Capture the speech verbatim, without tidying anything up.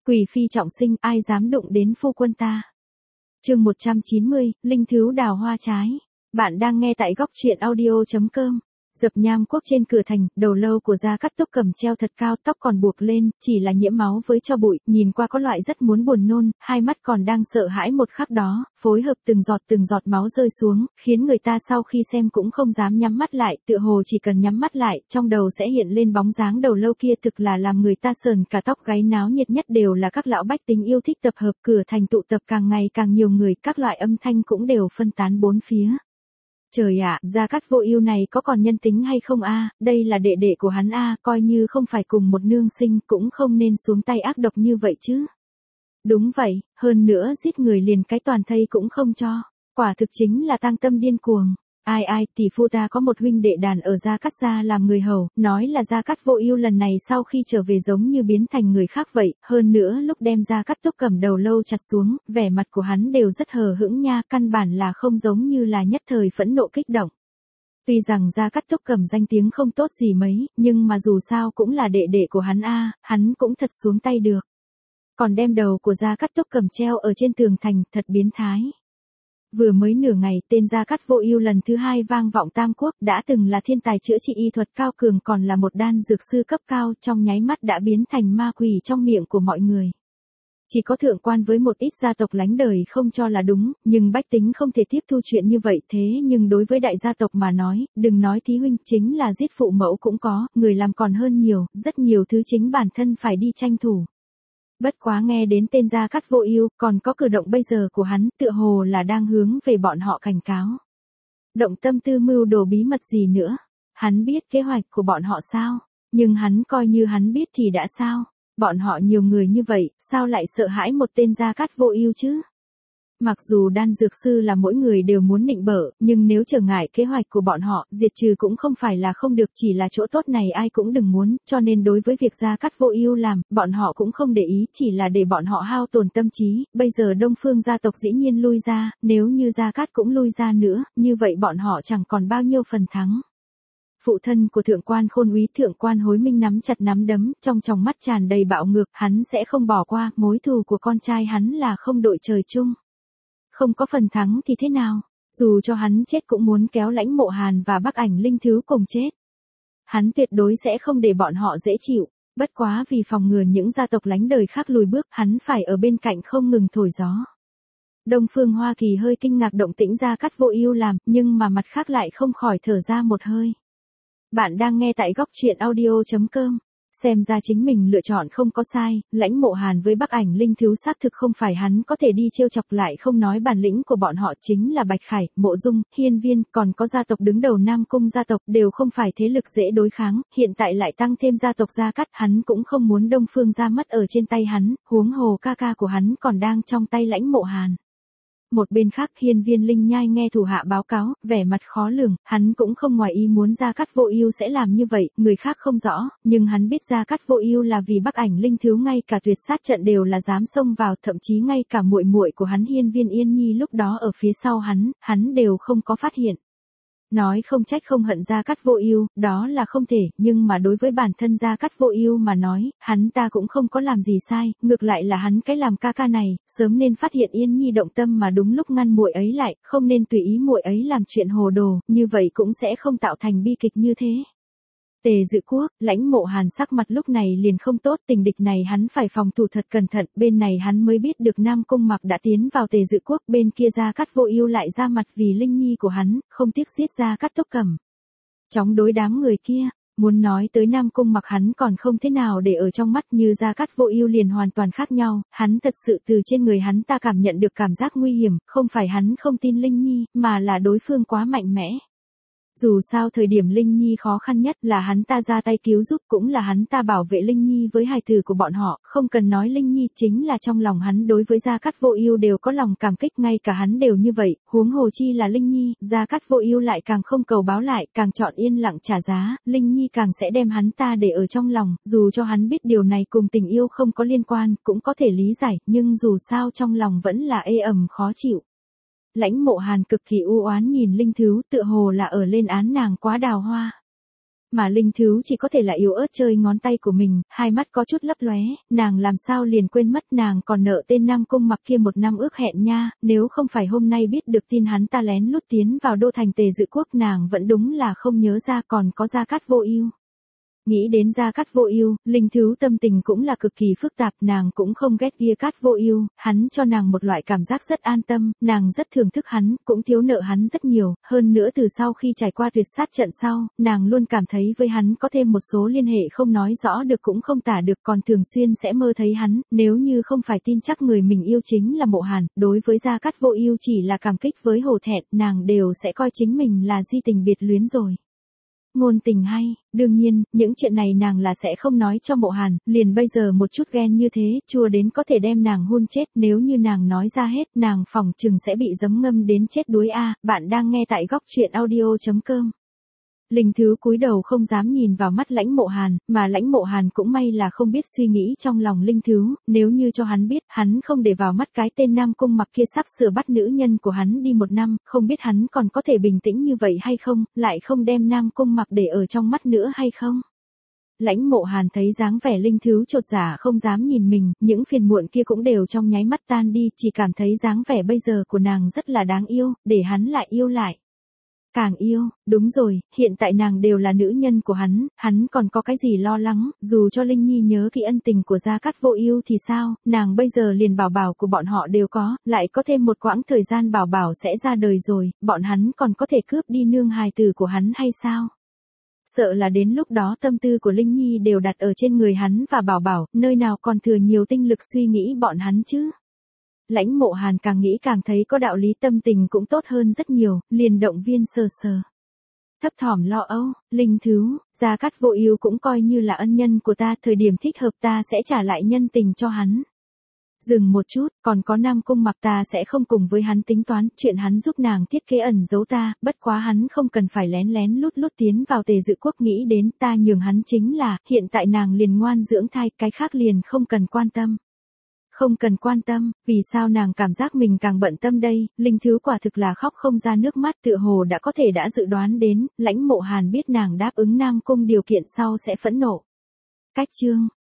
Quỷ phi trọng sinh, ai dám đụng đến phu quân ta. Chương một trăm chín mươi, Linh Thứu đào hoa trái. Bạn đang nghe tại góc truyện audio chấm com. Dập nham quốc trên cửa thành, đầu lâu của Gia Cát Túc Cầm treo thật cao, tóc còn buộc lên, chỉ là nhiễm máu với tro bụi, nhìn qua có loại rất muốn buồn nôn, hai mắt còn đang sợ hãi một khắc đó, phối hợp từng giọt từng giọt máu rơi xuống, khiến người ta sau khi xem cũng không dám nhắm mắt lại, tựa hồ chỉ cần nhắm mắt lại, trong đầu sẽ hiện lên bóng dáng đầu lâu kia, thực là làm người ta sờn cả tóc gáy. Náo nhiệt nhất đều là các lão bách tính yêu thích tập hợp, cửa thành tụ tập càng ngày càng nhiều người, các loại âm thanh cũng đều phân tán bốn phía. Trời ạ, Gia Cát Vô Ưu này có còn nhân tính hay không a? Đây là đệ đệ của hắn a, coi như không phải cùng một nương sinh cũng không nên xuống tay ác độc như vậy chứ. Đúng vậy, hơn nữa giết người liền cái toàn thây cũng không cho, quả thực chính là tang tâm điên cuồng. Ai ai, tỷ phu ta có một huynh đệ đàn ở Gia Cát gia làm người hầu, nói là Gia Cát Vô Ưu lần này sau khi trở về giống như biến thành người khác vậy, hơn nữa lúc đem Gia Cát Túc Cầm đầu lâu chặt xuống, vẻ mặt của hắn đều rất hờ hững nha, căn bản là không giống như là nhất thời phẫn nộ kích động. Tuy rằng Gia Cát Túc Cầm danh tiếng không tốt gì mấy, nhưng mà dù sao cũng là đệ đệ của hắn a, hắn cũng thật xuống tay được. Còn đem đầu của Gia Cát Túc Cầm treo ở trên tường thành, thật biến thái. Vừa mới nửa ngày, tên Gia Cát Vô Ưu lần thứ hai vang vọng Tam Quốc, đã từng là thiên tài chữa trị y thuật cao cường, còn là một đan dược sư cấp cao, trong nháy mắt đã biến thành ma quỷ trong miệng của mọi người. Chỉ có thượng quan với một ít gia tộc lánh đời không cho là đúng, nhưng bách tính không thể tiếp thu chuyện như vậy, thế nhưng đối với đại gia tộc mà nói, đừng nói thí huynh, chính là giết phụ mẫu cũng có, người làm còn hơn nhiều, rất nhiều thứ chính bản thân phải đi tranh thủ. Bất quá nghe đến tên Gia Cát Vô Ưu, còn có cử động bây giờ của hắn, tựa hồ là đang hướng về bọn họ cảnh cáo. Động tâm tư mưu đồ bí mật gì nữa? Hắn biết kế hoạch của bọn họ sao? Nhưng hắn coi như hắn biết thì đã sao? Bọn họ nhiều người như vậy, sao lại sợ hãi một tên Gia Cát Vô Ưu chứ? Mặc dù đan dược sư là mỗi người đều muốn nịnh bợ, nhưng nếu trở ngại kế hoạch của bọn họ, diệt trừ cũng không phải là không được, chỉ là chỗ tốt này ai cũng đừng muốn, cho nên đối với việc Gia Cát Vô Ưu làm, bọn họ cũng không để ý, chỉ là để bọn họ hao tổn tâm trí. Bây giờ Đông Phương gia tộc dĩ nhiên lui ra, nếu như Gia Cát cũng lui ra nữa, như vậy bọn họ chẳng còn bao nhiêu phần thắng. Phụ thân của thượng quan Khôn Úy, thượng quan Hối Minh nắm chặt nắm đấm, trong tròng mắt tràn đầy bạo ngược, hắn sẽ không bỏ qua, mối thù của con trai hắn là không đội trời chung. Không có phần thắng thì thế nào, dù cho hắn chết cũng muốn kéo Lãnh Mộ Hàn và Bắc Ảnh Linh Thứu cùng chết. Hắn tuyệt đối sẽ không để bọn họ dễ chịu, bất quá vì phòng ngừa những gia tộc lánh đời khác lùi bước, hắn phải ở bên cạnh không ngừng thổi gió. Đông Phương Hoa Kỳ hơi kinh ngạc động tĩnh Gia Cát Vô Ưu làm, nhưng mà mặt khác lại không khỏi thở ra một hơi. Bạn đang nghe tại góc truyện audio chấm com. Xem ra chính mình lựa chọn không có sai, Lãnh Mộ Hàn với Bắc Ảnh Linh Thứu xác thực không phải hắn có thể đi trêu chọc, lại không nói bản lĩnh của bọn họ chính là Bạch Khải, Mộ Dung, Hiên Viên, còn có gia tộc đứng đầu Nam Cung gia tộc đều không phải thế lực dễ đối kháng, hiện tại lại tăng thêm gia tộc Gia Cát, hắn cũng không muốn Đông Phương gia mất ở trên tay hắn, huống hồ ca ca của hắn còn đang trong tay Lãnh Mộ Hàn. Một bên khác, Hiên Viên Linh Nhai nghe thủ hạ báo cáo, vẻ mặt khó lường, hắn cũng không ngoài ý muốn Gia Cát Vô Ưu sẽ làm như vậy, người khác không rõ, nhưng hắn biết Gia Cát Vô Ưu là vì Bắc Ảnh Linh Thứu, ngay cả tuyệt sát trận đều là dám xông vào, thậm chí ngay cả muội muội của hắn Hiên Viên Yên Nhi lúc đó ở phía sau hắn, hắn đều không có phát hiện. Nói không trách không hận Gia Cát Vô Ưu, đó là không thể, nhưng mà đối với bản thân Gia Cát Vô Ưu mà nói, hắn ta cũng không có làm gì sai, ngược lại là hắn cái làm ca ca này, sớm nên phát hiện Yên Nhi động tâm mà đúng lúc ngăn muội ấy lại, không nên tùy ý muội ấy làm chuyện hồ đồ, như vậy cũng sẽ không tạo thành bi kịch như thế. Tề Dự Quốc, Lãnh Mộ Hàn sắc mặt lúc này liền không tốt, tình địch này hắn phải phòng thủ thật cẩn thận, bên này hắn mới biết được Nam Cung Mặc đã tiến vào Tề Dự Quốc, bên kia Gia Cát Vô Ưu lại ra mặt vì Linh Nhi của hắn, không tiếc giết Gia Cát Túc Cầm. Chóng đối đám người kia, muốn nói tới Nam Cung Mặc hắn còn không thế nào để ở trong mắt, như Gia Cát Vô Ưu liền hoàn toàn khác nhau, hắn thật sự từ trên người hắn ta cảm nhận được cảm giác nguy hiểm, không phải hắn không tin Linh Nhi, mà là đối phương quá mạnh mẽ. Dù sao thời điểm Linh Nhi khó khăn nhất là hắn ta ra tay cứu giúp, cũng là hắn ta bảo vệ Linh Nhi với hài tử của bọn họ, không cần nói Linh Nhi chính là trong lòng hắn đối với Gia Cát Vô Ưu đều có lòng cảm kích, ngay cả hắn đều như vậy, huống hồ chi là Linh Nhi, Gia Cát Vô Ưu lại càng không cầu báo lại, càng chọn yên lặng trả giá, Linh Nhi càng sẽ đem hắn ta để ở trong lòng, dù cho hắn biết điều này cùng tình yêu không có liên quan, cũng có thể lý giải, nhưng dù sao trong lòng vẫn là ê ẩm khó chịu. Lãnh Mộ Hàn cực kỳ u oán nhìn Linh Thứu, tựa hồ là ở lên án nàng quá đào hoa. mà Linh Thứ chỉ có thể là yếu ớt chơi ngón tay của mình, hai mắt có chút lấp lóe, nàng làm sao liền quên mất nàng còn nợ tên Nam Cung Mặc kia một năm ước hẹn nha, nếu không phải hôm nay biết được tin hắn ta lén lút tiến vào đô thành Tề Dự Quốc nàng vẫn đúng là không nhớ ra còn có Gia Cát Vô Ưu. Nghĩ đến Gia Cát Vô Ưu, Linh Thứ tâm tình cũng là cực kỳ phức tạp, nàng cũng không ghét Gia Cát Vô Ưu, hắn cho nàng một loại cảm giác rất an tâm, nàng rất thưởng thức hắn, cũng thiếu nợ hắn rất nhiều, hơn nữa từ sau khi trải qua tuyệt sát trận sau, nàng luôn cảm thấy với hắn có thêm một số liên hệ không nói rõ được cũng không tả được, còn thường xuyên sẽ mơ thấy hắn, nếu như không phải tin chắc người mình yêu chính là Mộ Hàn, đối với Gia Cát Vô Ưu chỉ là cảm kích với hổ thẹn, nàng đều sẽ coi chính mình là di tình biệt luyến rồi. Ngôn tình hay, đương nhiên, những chuyện này nàng là sẽ không nói cho Mộ Hàn, liền bây giờ một chút ghen như thế, chua đến có thể đem nàng hôn chết, nếu như nàng nói ra hết, nàng phỏng chừng sẽ bị giấm ngâm đến chết đuối a. Bạn đang nghe tại góc truyện audio chấm com. Linh Thứ cúi đầu không dám nhìn vào mắt Lãnh Mộ Hàn, mà Lãnh Mộ Hàn cũng may là không biết suy nghĩ trong lòng Linh Thứ, nếu như cho hắn biết, hắn không để vào mắt cái tên Nam Cung Mặc kia sắp sửa bắt nữ nhân của hắn đi một năm, không biết hắn còn có thể bình tĩnh như vậy hay không, lại không đem Nam Cung Mặc để ở trong mắt nữa hay không. Lãnh Mộ Hàn thấy dáng vẻ Linh Thứ chột dạ không dám nhìn mình, những phiền muộn kia cũng đều trong nháy mắt tan đi, chỉ cảm thấy dáng vẻ bây giờ của nàng rất là đáng yêu, để hắn lại yêu lại. Càng yêu, đúng rồi, hiện tại nàng đều là nữ nhân của hắn, hắn còn có cái gì lo lắng, dù cho Linh Nhi nhớ kỹ ân tình của Gia Cát Vô Ưu thì sao, nàng bây giờ liền bảo bảo của bọn họ đều có, lại có thêm một quãng thời gian bảo bảo sẽ ra đời rồi, bọn hắn còn có thể cướp đi nương hài tử của hắn hay sao? Sợ là đến lúc đó tâm tư của Linh Nhi đều đặt ở trên người hắn và bảo bảo, nơi nào còn thừa nhiều tinh lực suy nghĩ bọn hắn chứ? Lãnh Mộ Hàn càng nghĩ càng thấy có đạo lý, tâm tình cũng tốt hơn rất nhiều, liền động viên sờ sờ. Thấp thỏm lo âu, Linh Thứ, Gia Cát Vô Ưu cũng coi như là ân nhân của ta, thời điểm thích hợp ta sẽ trả lại nhân tình cho hắn. Dừng một chút, còn có Nam Cung Mặc ta sẽ không cùng với hắn tính toán, chuyện hắn giúp nàng thiết kế ẩn giấu ta, bất quá hắn không cần phải lén lén lút lút tiến vào Tề Dự Quốc, nghĩ đến ta nhường hắn chính là, hiện tại nàng liền ngoan dưỡng thai, cái khác liền không cần quan tâm. Không cần quan tâm, vì sao nàng cảm giác mình càng bận tâm đây, Linh Thứ quả thực là khóc không ra nước mắt, tựa hồ đã có thể đã dự đoán đến, Lãnh Mộ Hàn biết nàng đáp ứng Nam Cung điều kiện sau sẽ phẫn nộ. Cách chương,